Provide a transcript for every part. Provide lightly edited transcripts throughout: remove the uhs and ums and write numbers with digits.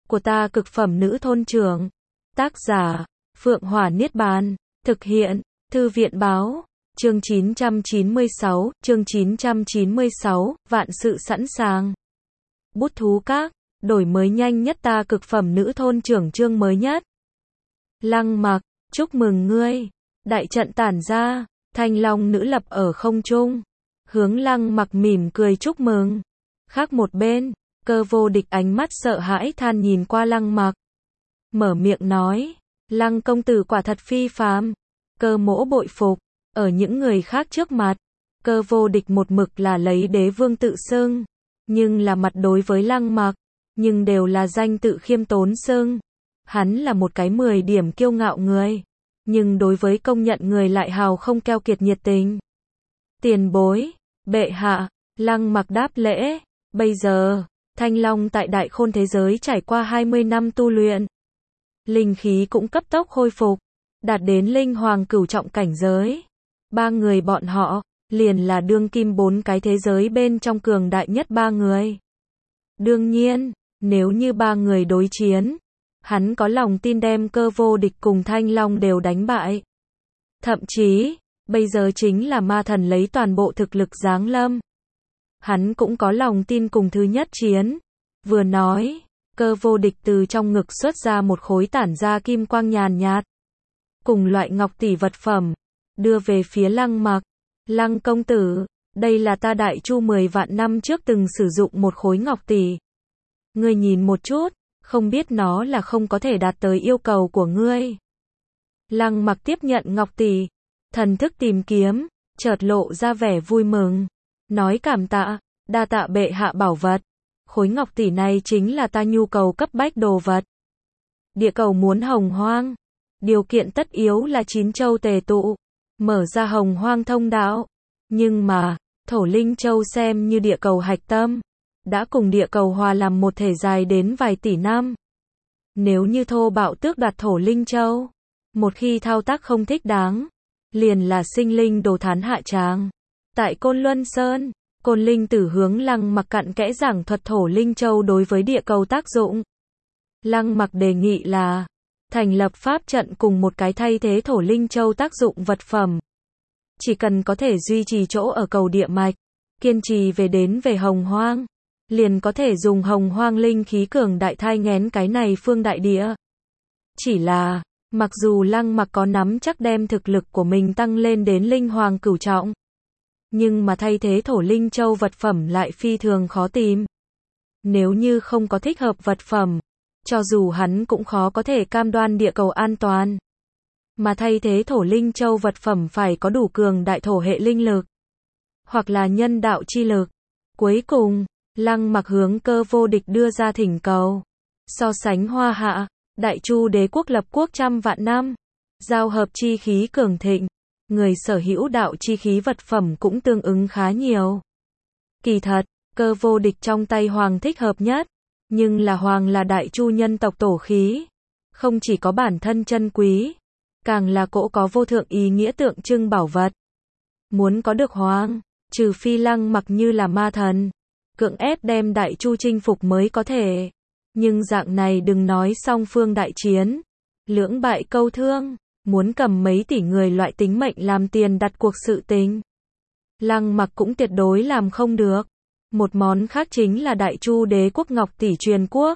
của ta cực phẩm nữ thôn trưởng. Tác giả, Phượng Hỏa Niết Bàn. Thực hiện, Thư viện báo. Chương 996, vạn sự sẵn sàng. Bút thú các, đổi mới nhanh nhất ta cực phẩm nữ thôn trưởng chương mới nhất. Lăng Mặc, chúc mừng ngươi. Đại trận tản ra, thanh long nữ lập ở không trung. Hướng Lăng Mặc mỉm cười chúc mừng. Khác một bên, Cơ Vô Địch ánh mắt sợ hãi than nhìn qua Lăng Mặc. Mở miệng nói, Lăng công tử quả thật phi phàm. Cơ Mỗ bội phục, ở những người khác trước mặt, Cơ Vô Địch một mực là lấy đế vương tự xưng, nhưng là mặt đối với Lăng Mặc, nhưng đều là danh tự khiêm tốn xưng. Hắn là một cái 10 điểm kiêu ngạo người, nhưng đối với công nhận người lại hào không keo kiệt nhiệt tình. Tiền bối, bệ hạ, Lăng Mặc đáp lễ, bây giờ, Thanh Long tại Đại Khôn thế giới trải qua 20 năm tu luyện, linh khí cũng cấp tốc khôi phục, đạt đến linh hoàng cửu trọng cảnh giới. Ba người bọn họ, liền là đương kim 4 cái thế giới bên trong cường đại nhất 3 người. Đương nhiên, nếu như 3 người đối chiến, hắn có lòng tin đem Cơ Vô Địch cùng Thanh Long đều đánh bại. Thậm chí, bây giờ chính là ma thần lấy toàn bộ thực lực giáng lâm. Hắn cũng có lòng tin cùng thứ nhất chiến. Vừa nói, Cơ Vô Địch từ trong ngực xuất ra một khối tản ra kim quang nhàn nhạt, cùng loại ngọc tỷ vật phẩm, đưa về phía Lăng Mặc. Lăng công tử, đây là ta Đại Chu 10 vạn năm trước từng sử dụng một khối ngọc tỷ. Ngươi nhìn một chút, không biết nó là không có thể đạt tới yêu cầu của ngươi. Lăng Mặc tiếp nhận ngọc tỷ, thần thức tìm kiếm, chợt lộ ra vẻ vui mừng, nói cảm tạ, đa tạ bệ hạ bảo vật. Khối ngọc tỷ này chính là ta nhu cầu cấp bách đồ vật. Địa cầu muốn hồng hoang, điều kiện tất yếu là 9 châu tề tụ, mở ra hồng hoang thông đạo. Nhưng mà, Thổ Linh Châu xem như địa cầu hạch tâm, đã cùng địa cầu hòa làm một thể dài đến vài tỷ năm. Nếu như thô bạo tước đoạt Thổ Linh Châu, một khi thao tác không thích đáng, liền là sinh linh đồ thán hạ tràng. Tại Côn Luân Sơn, Côn Linh Tử hướng Lăng Mặc cặn kẽ giảng thuật Thổ Linh Châu đối với địa cầu tác dụng. Lăng Mặc đề nghị là thành lập pháp trận cùng một cái thay thế Thổ Linh Châu tác dụng vật phẩm. Chỉ cần có thể duy trì chỗ ở cầu địa mạch, kiên trì về hồng hoang, liền có thể dùng hồng hoang linh khí cường đại thai nghén cái này phương đại địa. Chỉ là, mặc dù Lăng Mặc có nắm chắc đem thực lực của mình tăng lên đến linh hoàng cửu trọng, nhưng mà thay thế Thổ Linh Châu vật phẩm lại phi thường khó tìm. Nếu như không có thích hợp vật phẩm, cho dù hắn cũng khó có thể cam đoan địa cầu an toàn. Mà thay thế Thổ Linh Châu vật phẩm phải có đủ cường đại thổ hệ linh lực, hoặc là nhân đạo chi lực. Cuối cùng, Lăng Mặc hướng Cơ Vô Địch đưa ra thỉnh cầu. So sánh Hoa Hạ, Đại Chu đế quốc lập quốc trăm vạn năm, giao hợp chi khí cường thịnh, người sở hữu đạo chi khí vật phẩm cũng tương ứng khá nhiều. Kỳ thật, Cơ Vô Địch trong tay hoàng thích hợp nhất, nhưng là hoàng là Đại Chu nhân tộc tổ khí, không chỉ có bản thân chân quý, càng là cỗ có vô thượng ý nghĩa tượng trưng bảo vật. Muốn có được hoàng, trừ phi Lăng Mặc như là ma thần, cưỡng ép đem Đại Chu chinh phục mới có thể. Nhưng dạng này đừng nói song phương đại chiến, lưỡng bại câu thương, muốn cầm mấy tỷ người loại tính mệnh làm tiền đặt cuộc sự tình, Lăng Mặc cũng tuyệt đối làm không được. Một món khác chính là Đại Chu đế quốc ngọc tỷ truyền quốc.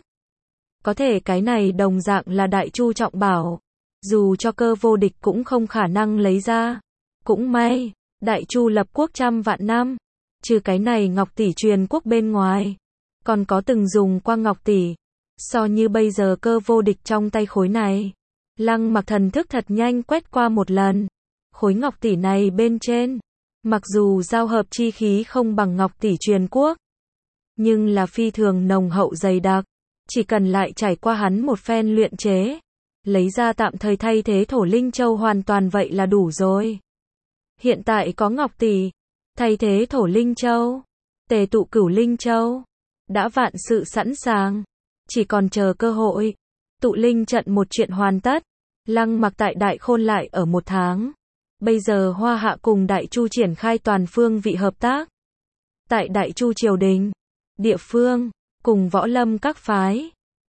Có thể cái này đồng dạng là Đại Chu trọng bảo, dù cho Cơ Vô Địch cũng không khả năng lấy ra. Cũng may, Đại Chu lập quốc trăm vạn năm, trừ cái này ngọc tỷ truyền quốc bên ngoài, còn có từng dùng qua ngọc tỷ. So như bây giờ Cơ Vô Địch trong tay khối này, Lăng Mặc thần thức thật nhanh quét qua một lần. Khối ngọc tỷ này bên trên, mặc dù giao hợp chi khí không bằng ngọc tỷ truyền quốc, nhưng là phi thường nồng hậu dày đặc. Chỉ cần lại trải qua hắn một phen luyện chế, lấy ra tạm thời thay thế Thổ Linh Châu hoàn toàn vậy là đủ rồi. Hiện tại có ngọc tỷ, thay thế Thổ Linh Châu, tề tụ Cửu Linh Châu, đã vạn sự sẵn sàng, chỉ còn chờ cơ hội. Tụ linh trận một chuyện hoàn tất, Lăng Mặc tại Đại Khôn lại ở 1 tháng. Bây giờ Hoa Hạ cùng Đại Chu triển khai toàn phương vị hợp tác. Tại Đại Chu triều đình, địa phương, cùng võ lâm các phái,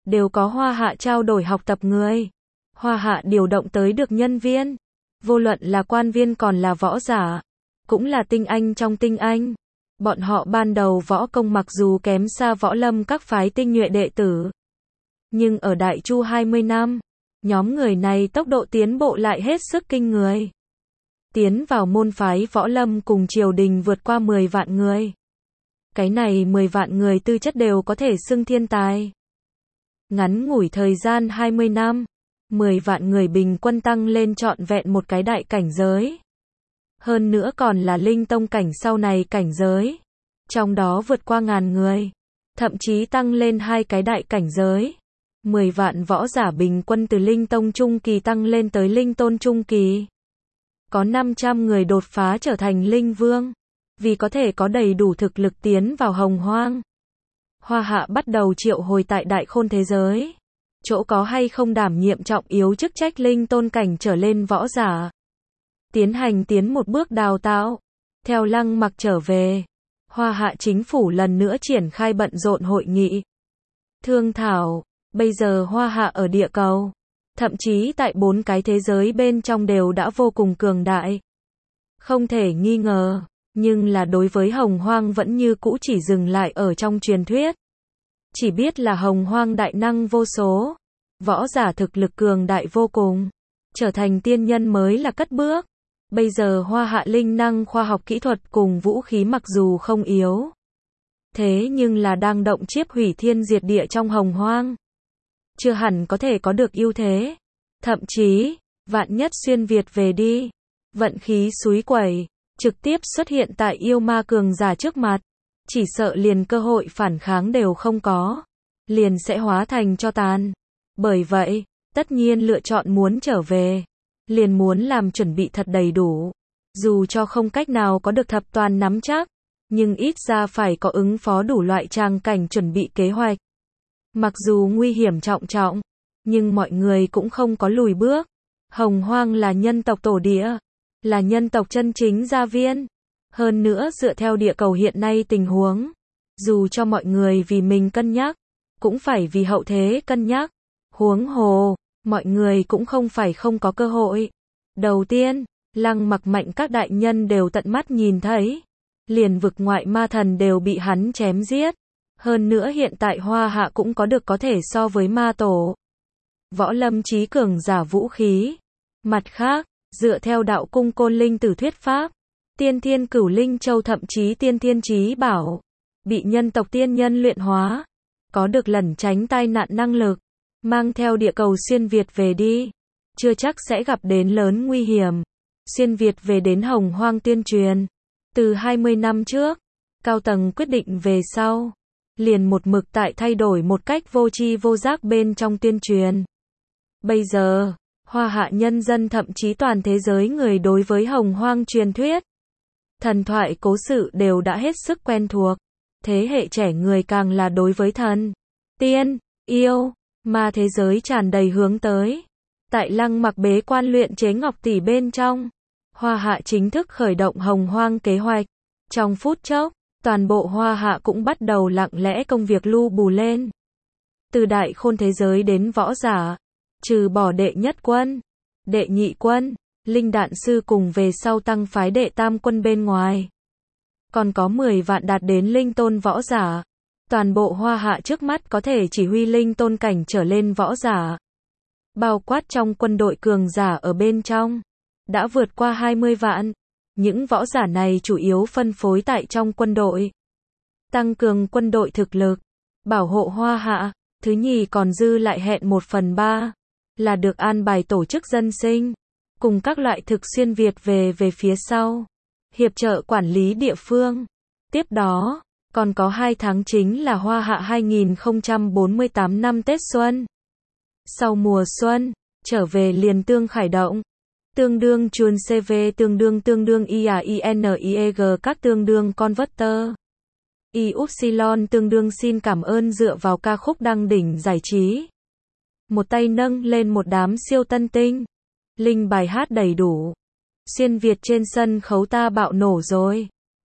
đều có Hoa Hạ trao đổi học tập người. Hoa Hạ điều động tới được nhân viên, vô luận là quan viên còn là võ giả, cũng là tinh anh trong tinh anh. Bọn họ ban đầu võ công mặc dù kém xa võ lâm các phái tinh nhuệ đệ tử, nhưng ở Đại Chu 20 năm, nhóm người này tốc độ tiến bộ lại hết sức kinh người. Tiến vào môn phái võ lâm cùng triều đình vượt qua 10 vạn người. Cái này 10 vạn người tư chất đều có thể xưng thiên tài. Ngắn ngủi thời gian 20 năm, 10 vạn người bình quân tăng lên trọn vẹn một cái đại cảnh giới. Hơn nữa còn là linh tông cảnh sau này cảnh giới. Trong đó vượt qua ngàn người. Thậm chí tăng lên hai cái đại cảnh giới. 10 vạn võ giả bình quân từ linh tông trung kỳ tăng lên tới linh tôn trung kỳ. Có 500 người đột phá trở thành linh vương. Vì có thể có đầy đủ thực lực tiến vào hồng hoang. Hoa Hạ bắt đầu triệu hồi tại đại khôn thế giới. Chỗ có hay không đảm nhiệm trọng yếu chức trách linh tôn cảnh trở lên võ giả. Tiến một bước đào tạo. Theo Lăng Mặc trở về, Hoa Hạ chính phủ lần nữa triển khai bận rộn hội nghị. Thương thảo, bây giờ Hoa Hạ ở địa cầu, thậm chí tại 4 cái thế giới bên trong đều đã vô cùng cường đại. Không thể nghi ngờ, nhưng là đối với hồng hoang vẫn như cũ chỉ dừng lại ở trong truyền thuyết. Chỉ biết là hồng hoang đại năng vô số, võ giả thực lực cường đại vô cùng, trở thành tiên nhân mới là cất bước. Bây giờ Hoa Hạ linh năng khoa học kỹ thuật cùng vũ khí mặc dù không yếu, thế nhưng là đang động chiếp hủy thiên diệt địa trong hồng hoang. Chưa hẳn có thể có được ưu thế. Thậm chí, vạn nhất xuyên Việt về đi, vận khí xúi quẩy, trực tiếp xuất hiện tại yêu ma cường giả trước mặt, chỉ sợ liền cơ hội phản kháng đều không có, liền sẽ hóa thành tro tàn. Bởi vậy, tất nhiên lựa chọn muốn trở về, liền muốn làm chuẩn bị thật đầy đủ. Dù cho không cách nào có được thập toàn nắm chắc, nhưng ít ra phải có ứng phó đủ loại tràng cảnh chuẩn bị kế hoạch. Mặc dù nguy hiểm trọng trọng, nhưng mọi người cũng không có lùi bước. Hồng hoang là nhân tộc tổ địa, là nhân tộc chân chính gia viên. Hơn nữa dựa theo địa cầu hiện nay tình huống, dù cho mọi người vì mình cân nhắc, cũng phải vì hậu thế cân nhắc. Huống hồ, mọi người cũng không phải không có cơ hội. Đầu tiên, Lăng Mặc mạnh các đại nhân đều tận mắt nhìn thấy. Liền vực ngoại ma thần đều bị hắn chém giết. Hơn nữa hiện tại Hoa Hạ cũng có được có thể so với ma tổ. Võ lâm trí cường giả vũ khí. Mặt khác, dựa theo đạo cung Côn Linh Tử thuyết pháp, Tiên Thiên Cửu Linh Châu thậm chí Tiên Thiên Chí Bảo, bị nhân tộc tiên nhân luyện hóa, có được lẩn tránh tai nạn năng lực, mang theo địa cầu xuyên Việt về đi, chưa chắc sẽ gặp đến lớn nguy hiểm. Xuyên Việt về đến hồng hoang tuyên truyền, từ 20 năm trước, cao tầng quyết định về sau, liền một mực tại thay đổi một cách vô tri vô giác bên trong tuyên truyền. Bây giờ, Hoa Hạ nhân dân thậm chí toàn thế giới người đối với hồng hoang truyền thuyết, thần thoại cố sự đều đã hết sức quen thuộc. Thế hệ trẻ người càng là đối với thần, tiên, yêu, ma thế giới tràn đầy hướng tới. Tại Lăng Mặc bế quan luyện chế ngọc tỷ bên trong, Hoa Hạ chính thức khởi động hồng hoang kế hoạch. Trong phút chốc, toàn bộ Hoa Hạ cũng bắt đầu lặng lẽ công việc lu bù lên. Từ đại khôn thế giới đến võ giả, trừ bỏ đệ nhất quân, đệ nhị quân, linh đạn sư cùng về sau tăng phái đệ tam quân bên ngoài, còn có 10 vạn đạt đến linh tôn võ giả. Toàn bộ Hoa Hạ trước mắt có thể chỉ huy linh tôn cảnh trở lên võ giả, bao quát trong quân đội cường giả ở bên trong, đã vượt qua 20 vạn. Những võ giả này chủ yếu phân phối tại trong quân đội, tăng cường quân đội thực lực, bảo hộ Hoa Hạ. Thứ nhì còn dư lại hẹn 1/3, là được an bài tổ chức dân sinh, cùng các loại thực xuyên Việt về phía sau, hiệp trợ quản lý địa phương. Tiếp đó, còn có 2 tháng chính là Hoa Hạ 2048 năm Tết Xuân. Sau mùa xuân, trở về liền tương khởi động. Tương đương chuồn CV tương đương IAINIEG các tương đương converter. Y-Upsilon tương đương xin cảm ơn dựa vào ca khúc đăng đỉnh giải trí. Một tay nâng lên một đám siêu tân tinh. Linh bài hát đầy đủ. Xuyên Việt trên sân khấu ta bạo nổ rồi.